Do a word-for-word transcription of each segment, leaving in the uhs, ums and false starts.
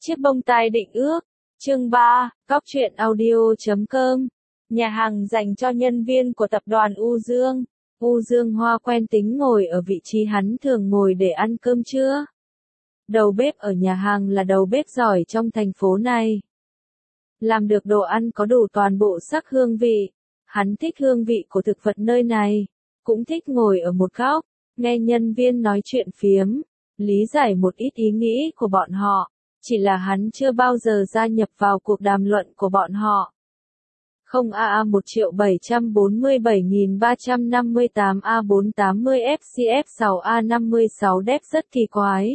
Chiếc bông tai định ước. Chương ba, Góc truyện audio chấm com. Nhà hàng dành cho nhân viên của tập đoàn U Dương. U Dương Hoa quen tính ngồi ở vị trí hắn thường ngồi để ăn cơm trưa. Đầu bếp ở nhà hàng là đầu bếp giỏi trong thành phố này. Làm được đồ ăn có đủ toàn bộ sắc hương vị. Hắn thích hương vị của thực vật nơi này. Cũng thích ngồi ở một góc, nghe nhân viên nói chuyện phiếm, lý giải một ít ý nghĩ của bọn họ. Chỉ là hắn chưa bao giờ gia nhập vào cuộc đàm luận của bọn họ. Không a a một triệu bảy trăm bốn mươi bảy nghìn ba trăm năm mươi tám A bốn tám mươi F C F sáu A năm mươi sáu Đép rất kỳ quái.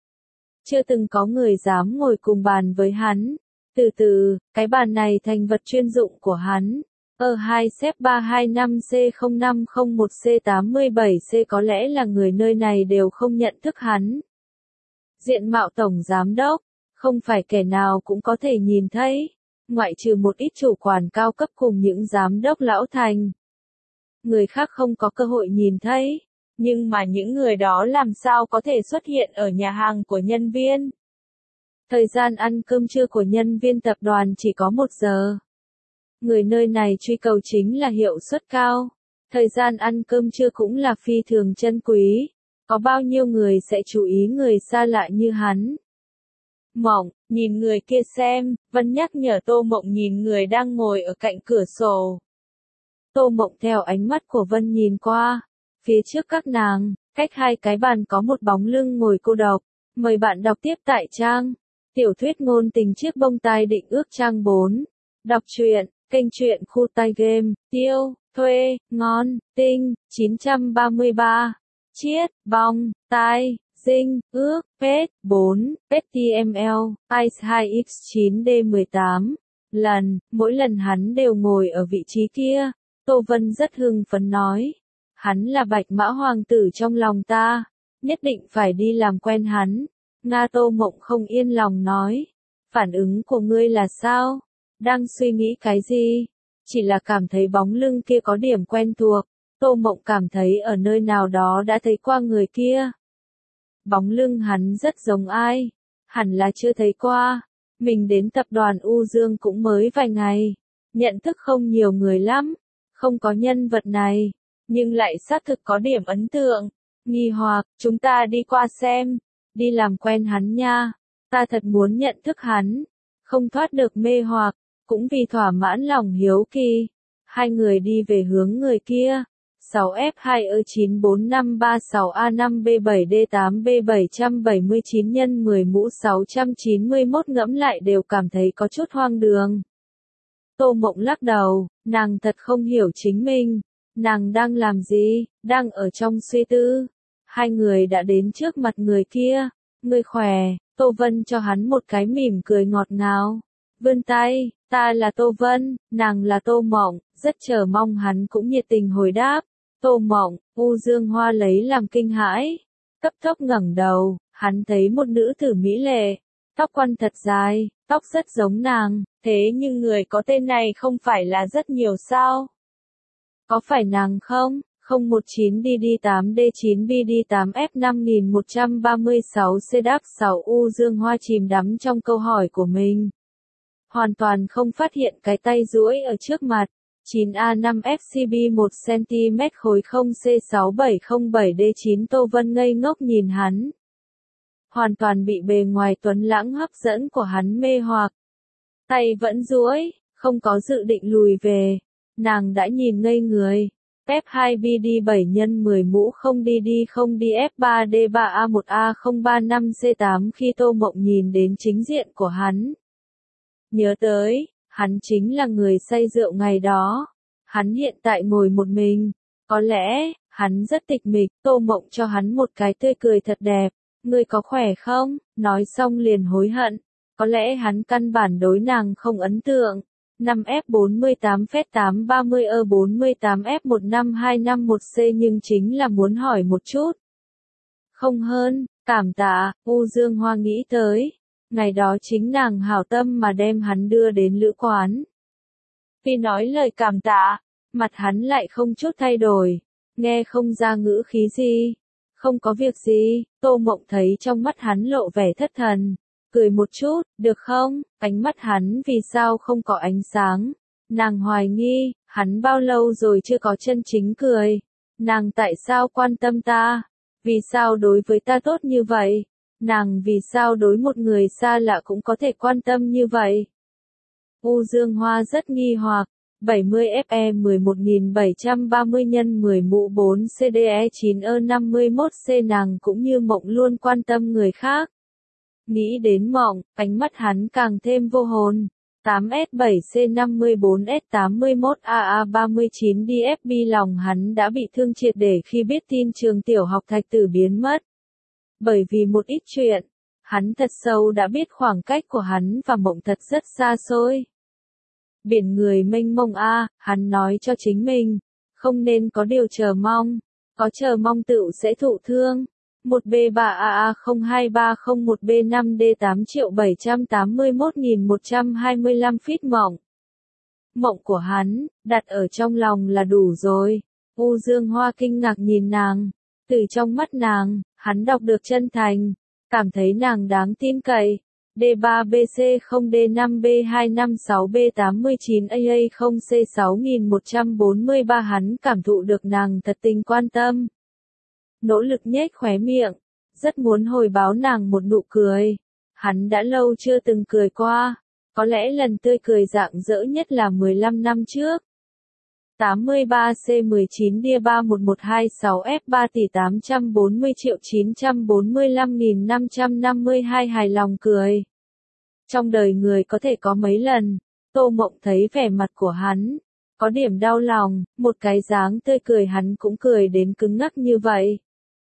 Chưa từng có người dám ngồi cùng bàn với hắn. Từ từ, cái bàn này thành vật chuyên dụng của hắn. Ở hai xếp ba hai năm C không năm không một C tám mươi bảy C có lẽ là người nơi này đều không nhận thức hắn. Diện mạo tổng giám đốc, không phải kẻ nào cũng có thể nhìn thấy, ngoại trừ một ít chủ quản cao cấp cùng những giám đốc lão thành. Người khác không có cơ hội nhìn thấy, nhưng mà những người đó làm sao có thể xuất hiện ở nhà hàng của nhân viên. Thời gian ăn cơm trưa của nhân viên tập đoàn chỉ có một giờ. Người nơi này truy cầu chính là hiệu suất cao. Thời gian ăn cơm trưa cũng là phi thường chân quý. Có bao nhiêu người sẽ chú ý người xa lạ như hắn? Mộng, nhìn người kia xem, Vân nhắc nhở Tô Mộng nhìn người đang ngồi ở cạnh cửa sổ. Tô Mộng theo ánh mắt của Vân nhìn qua. Phía trước các nàng, cách hai cái bàn có một bóng lưng ngồi cô độc. Mời bạn đọc tiếp tại trang. Tiểu thuyết ngôn tình chiếc bông tai định ước trang bốn. Đọc truyện, kênh truyện khu tai game, tiêu, thuê, ngon, tinh, chín trăm ba mươi ba. Chiết, bong, tai, dinh, ước, pet, bốn, ếch ti em eo, ice hai x chín D mười tám. Lần, mỗi lần hắn đều ngồi ở vị trí kia. Tô Vân rất hưng phấn nói. Hắn là bạch mã hoàng tử trong lòng ta. Nhất định phải đi làm quen hắn. Nga Tô Mộng không yên lòng nói. Phản ứng của ngươi là sao? Đang suy nghĩ cái gì? Chỉ là cảm thấy bóng lưng kia có điểm quen thuộc. Tô Mộng cảm thấy ở nơi nào đó đã thấy qua người kia. Bóng lưng hắn rất giống ai? Hẳn là chưa thấy qua. Mình đến tập đoàn U Dương cũng mới vài ngày. Nhận thức không nhiều người lắm. Không có nhân vật này. Nhưng lại xác thực có điểm ấn tượng. Nghi hoặc, chúng ta đi qua xem. Đi làm quen hắn nha. Ta thật muốn nhận thức hắn. Không thoát được mê hoặc. Cũng vì thỏa mãn lòng hiếu kỳ. Hai người đi về hướng người kia. sáu F hai E chín bốn năm ba sáu A năm B bảy D tám B bảy bảy chín nhân mười mũ sáu trăm chín mươi mốt ngẫm lại đều cảm thấy có chút hoang đường. Tô Mộng lắc đầu, nàng thật không hiểu chính mình. Nàng đang làm gì, đang ở trong suy tư. Hai người đã đến trước mặt người kia. Người khỏe, Tô Vân cho hắn một cái mỉm cười ngọt ngào. Vươn tay, ta là Tô Vân, nàng là Tô Mộng, rất chờ mong hắn cũng nhiệt tình hồi đáp. Tô Mộng, U Dương Hoa lấy làm kinh hãi. Cấp tốc ngẩng đầu, hắn thấy một nữ tử mỹ lệ. Tóc quăn thật dài, tóc rất giống nàng, thế nhưng người có tên này không phải là rất nhiều sao? Có phải nàng không? không một chín D D tám D chín B D tám F năm một ba sáu C đáp sáu U Dương Hoa chìm đắm trong câu hỏi của mình. Hoàn toàn không phát hiện cái tay duỗi ở trước mặt. chín A năm F C B một xăng-ti-mét khối không C sáu bảy không bảy D chín Tô Vân ngây ngốc nhìn hắn. Hoàn toàn bị bề ngoài tuấn lãng hấp dẫn của hắn mê hoặc. Tay vẫn duỗi, không có dự định lùi về. Nàng đã nhìn ngây người. F hai B D bảy nhân mười mũ không D D không D F ba D ba A một A không ba năm C tám khi Tô Mộng nhìn đến chính diện của hắn. Nhớ tới, hắn chính là người say rượu ngày đó. Hắn hiện tại ngồi một mình. Có lẽ, hắn rất tịch mịch. Tô Mộng cho hắn một cái tươi cười thật đẹp. Ngươi có khỏe không? Nói xong liền hối hận. Có lẽ hắn căn bản đối nàng không ấn tượng. năm F bốn mươi tám F tám ba mươi E bốn mươi tám F một năm hai năm một C nhưng chính là muốn hỏi một chút. Không hơn, cảm tạ, U Dương Hoa nghĩ tới. Ngày đó chính nàng hảo tâm mà đem hắn đưa đến lữ quán. Vì nói lời cảm tạ, mặt hắn lại không chút thay đổi, nghe không ra ngữ khí gì. Không có việc gì, Tô Mộng thấy trong mắt hắn lộ vẻ thất thần. cười một chút, được không? Ánh mắt hắn vì sao không có ánh sáng? Nàng hoài nghi, hắn bao lâu rồi chưa có chân chính cười? Nàng tại sao quan tâm ta? Vì sao đối với ta tốt như vậy? Nàng vì sao đối một người xa lạ cũng có thể quan tâm như vậy? U Dương Hoa rất nghi hoặc. bảy mươi F E mười một nghìn bảy trăm ba mươi nhân mười mũ bốn C D E chín E năm mươi mốt C nàng cũng như Mộng luôn quan tâm người khác. Nghĩ đến Mộng, ánh mắt hắn càng thêm vô hồn. tám S bảy C năm mươi bốn S tám mươi mốt A A ba mươi chín D F B lòng hắn đã bị thương triệt để khi biết tin trường tiểu học Thạch Tử biến mất. Bởi vì một ít chuyện, hắn thật sâu đã biết khoảng cách của hắn và Mộng thật rất xa xôi. Biển người mênh mông a, hắn nói cho chính mình, không nên có điều chờ mong, có chờ mong tựu sẽ thụ thương. một B ba A A không hai ba không một B năm D tám triệu bảy trăm tám mươi mốt nghìn một trăm hai mươi lăm feet Mộng. Mộng của hắn, đặt ở trong lòng là đủ rồi. U Dương Hoa kinh ngạc nhìn nàng, từ trong mắt nàng, hắn đọc được chân thành, cảm thấy nàng đáng tin cậy. D ba B C không D năm B hai năm sáu B tám mươi chín A A không C sáu nghìn một trăm bốn mươi ba hắn cảm thụ được nàng thật tình quan tâm. Nỗ lực nhếch khóe miệng, rất muốn hồi báo nàng một nụ cười. Hắn đã lâu chưa từng cười qua, có lẽ lần tươi cười rạng rỡ nhất là mười lăm năm trước. tám mươi ba C mười chín D ba một một hai sáu F ba tỷ tám trăm bốn mươi triệu chín trăm bốn mươi lăm nghìn năm trăm năm mươi hai hài lòng cười. Trong đời người có thể có mấy lần, Tô Mộng thấy vẻ mặt của hắn, có điểm đau lòng, một cái dáng tươi cười hắn cũng cười đến cứng ngắc như vậy.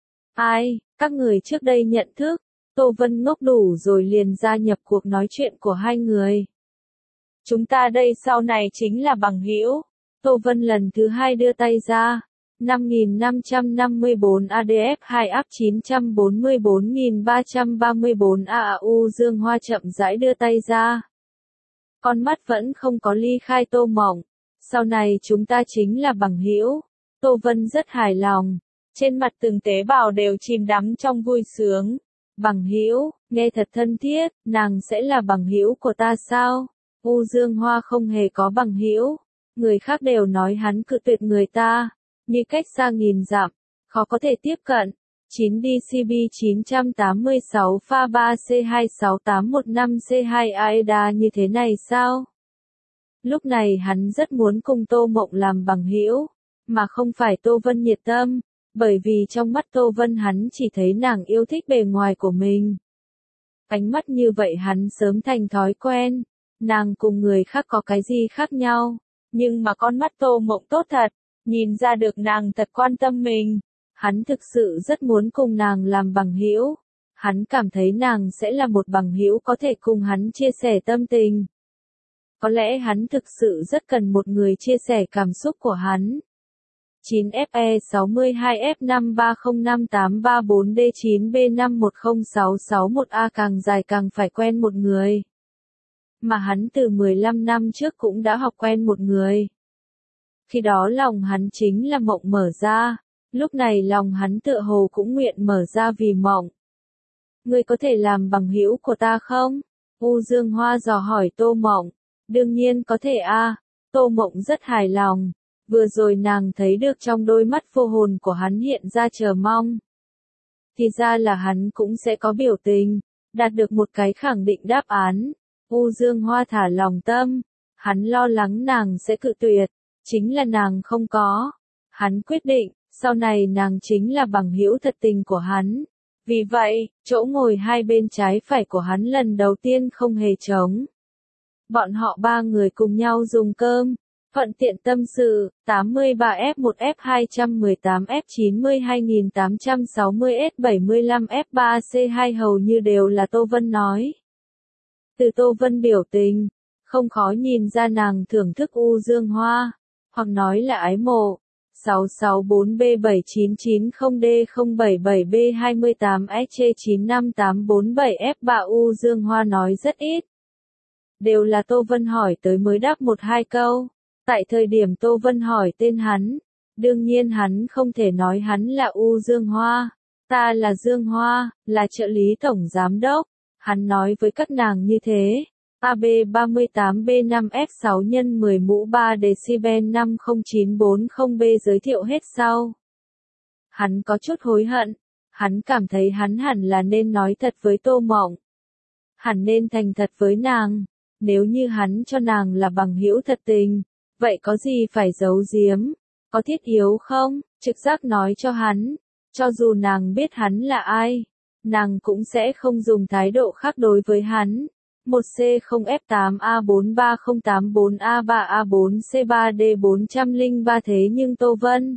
Ai, các người trước đây nhận thức, Tô Vân ngốc đủ rồi liền gia nhập cuộc nói chuyện của hai người. Chúng ta đây sau này chính là bằng hữu. Tô Vân lần thứ hai đưa tay ra. năm nghìn năm trăm năm mươi bốn A D F hai áp chín trăm bốn mươi bốn nghìn ba trăm ba mươi bốn A A U Dương Hoa chậm rãi đưa tay ra. Con mắt vẫn không có ly khai Tô Mộng. Sau này chúng ta chính là bằng hữu. Tô Vân rất hài lòng. Trên mặt từng tế bào đều chìm đắm trong vui sướng. Bằng hữu, nghe thật thân thiết, nàng sẽ là bằng hữu của ta sao? U Dương Hoa không hề có bằng hữu. Người khác đều nói hắn cự tuyệt người ta, như cách xa nghìn dặm, khó có thể tiếp cận. chín D C B chín tám sáu pha ba C hai sáu tám một năm C hai A E D A như thế này sao? Lúc này hắn rất muốn cùng Tô Mộng làm bằng hữu, mà không phải Tô Vân nhiệt tâm, bởi vì trong mắt Tô Vân hắn chỉ thấy nàng yêu thích bề ngoài của mình. Ánh mắt như vậy hắn sớm thành thói quen, nàng cùng người khác có cái gì khác nhau, nhưng mà con mắt Tô Mộng tốt thật, nhìn ra được nàng thật quan tâm mình. Hắn thực sự rất muốn cùng nàng làm bằng hữu. Hắn cảm thấy nàng sẽ là một bằng hữu có thể cùng hắn chia sẻ tâm tình. Có lẽ hắn thực sự rất cần một người chia sẻ cảm xúc của hắn. chín F E sáu mươi hai F năm ba không năm tám ba bốn D chín B năm một không sáu sáu một A càng dài càng phải quen một người. Mà hắn từ mười lăm năm trước cũng đã học quen một người. Khi đó lòng hắn chính là Mộng mở ra. Lúc này lòng hắn tựa hồ cũng nguyện mở ra vì Mộng. Ngươi có thể làm bằng hữu của ta không? U Dương Hoa dò hỏi Tô Mộng. Đương nhiên có thể a. À. Tô Mộng rất hài lòng. Vừa rồi nàng thấy được trong đôi mắt vô hồn của hắn hiện ra chờ mong. Thì ra là hắn cũng sẽ có biểu tình, đạt được một cái khẳng định đáp án. U Dương Hoa thả lòng tâm. Hắn lo lắng nàng sẽ cự tuyệt. Chính là nàng không có. Hắn quyết định. Sau này nàng chính là bằng hữu thật tình của hắn. Vì vậy, chỗ ngồi hai bên trái phải của hắn lần đầu tiên không hề trống. Bọn họ ba người cùng nhau dùng cơm. Thuận tiện tâm sự, tám mươi ba F một F hai một tám F chín mươi hai nghìn tám trăm sáu mươi S bảy mươi lăm F ba C hai hầu như đều là Tô Vân nói. Từ Tô Vân biểu tình, không khó nhìn ra nàng thưởng thức U Dương Hoa, hoặc nói là ái mộ. sáu sáu bốn B bảy chín chín không D không bảy bảy B hai tám S chín năm tám bốn bảy F ba U Dương Hoa nói rất ít. Đều là Tô Vân hỏi tới mới đáp một hai câu. Tại thời điểm Tô Vân hỏi tên hắn, đương nhiên hắn không thể nói hắn là U Dương Hoa. Ta là Dương Hoa, là trợ lý tổng giám đốc. Hắn nói với các nàng như thế. A B ba mươi tám B năm F sáu nhân mười mũ ba decibel năm không chín bốn không B giới thiệu hết sau. Hắn có chút hối hận. Hắn cảm thấy hắn hẳn là nên nói thật với Tô Mộng. Hẳn nên thành thật với nàng. Nếu như hắn cho nàng là bằng hữu thật tình, vậy có gì phải giấu giếm? Có thiết yếu không? Trực giác nói cho hắn. Cho dù nàng biết hắn là ai, nàng cũng sẽ không dùng thái độ khác đối với hắn. một C không F tám A bốn ba không tám bốn A ba A bốn C ba D bốn không ba thế nhưng Tô Vân.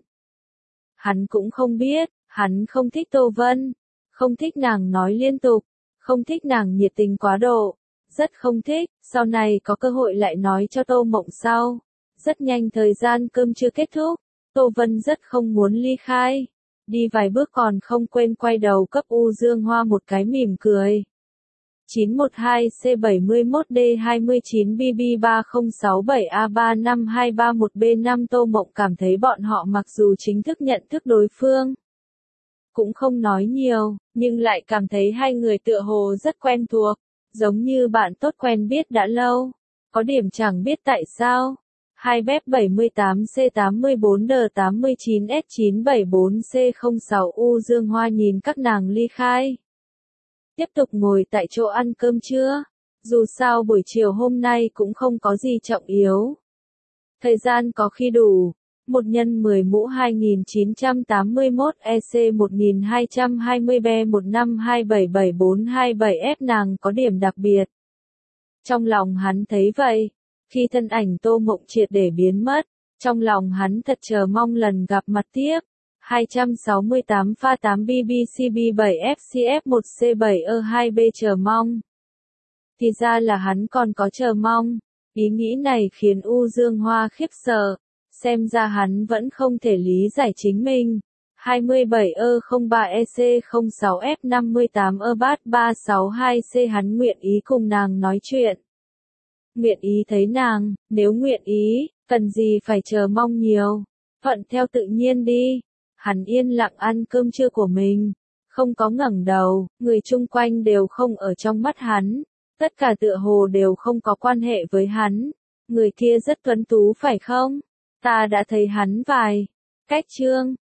Hắn cũng không biết, hắn không thích Tô Vân. Không thích nàng nói liên tục. Không thích nàng nhiệt tình quá độ. Rất không thích, sau này có cơ hội lại nói cho Tô Mộng sau. Rất nhanh thời gian cơm chưa kết thúc. Tô Vân rất không muốn ly khai. Đi vài bước còn không quên quay đầu cấp U Dương Hoa một cái mỉm cười. chín một hai C bảy mốt D hai chín B B ba không sáu bảy A ba năm hai ba một B năm Tô Mộng cảm thấy bọn họ mặc dù chính thức nhận thức đối phương. Cũng không nói nhiều, nhưng lại cảm thấy hai người tựa hồ rất quen thuộc. Giống như bạn tốt quen biết đã lâu. Có điểm chẳng biết tại sao. hai B bảy tám C tám bốn D tám chín S chín bảy bốn C không sáu U Dương Hoa nhìn các nàng ly khai. Tiếp tục ngồi tại chỗ ăn cơm trưa. Dù sao buổi chiều hôm nay cũng không có gì trọng yếu. Thời gian có khi đủ. một nhân mười mũ hai nghìn chín trăm tám mươi mốt E C một nghìn hai trăm hai mươi B một năm hai bảy bảy bốn hai bảy F nàng có điểm đặc biệt. Trong lòng hắn thấy vậy. Khi thân ảnh Tô Mộng triệt để biến mất, trong lòng hắn thật chờ mong lần gặp mặt tiếp. hai sáu tám pha tám B B C B bảy F C F một C bảy E hai B chờ mong. Thì ra là hắn còn có chờ mong. Ý nghĩ này khiến U Dương Hoa khiếp sợ. Xem ra hắn vẫn không thể lý giải chính mình. hai bảy E không ba E C không sáu F năm tám E bát ba sáu hai C hắn nguyện ý cùng nàng nói chuyện. Nguyện ý thấy nàng, nếu nguyện ý, cần gì phải chờ mong nhiều. Thuận theo tự nhiên đi. Hắn yên lặng ăn cơm trưa của mình. Không có ngẩng đầu, người chung quanh đều không ở trong mắt hắn. Tất cả tựa hồ đều không có quan hệ với hắn. Người kia rất tuấn tú phải không? Ta đã thấy hắn vài cách chương.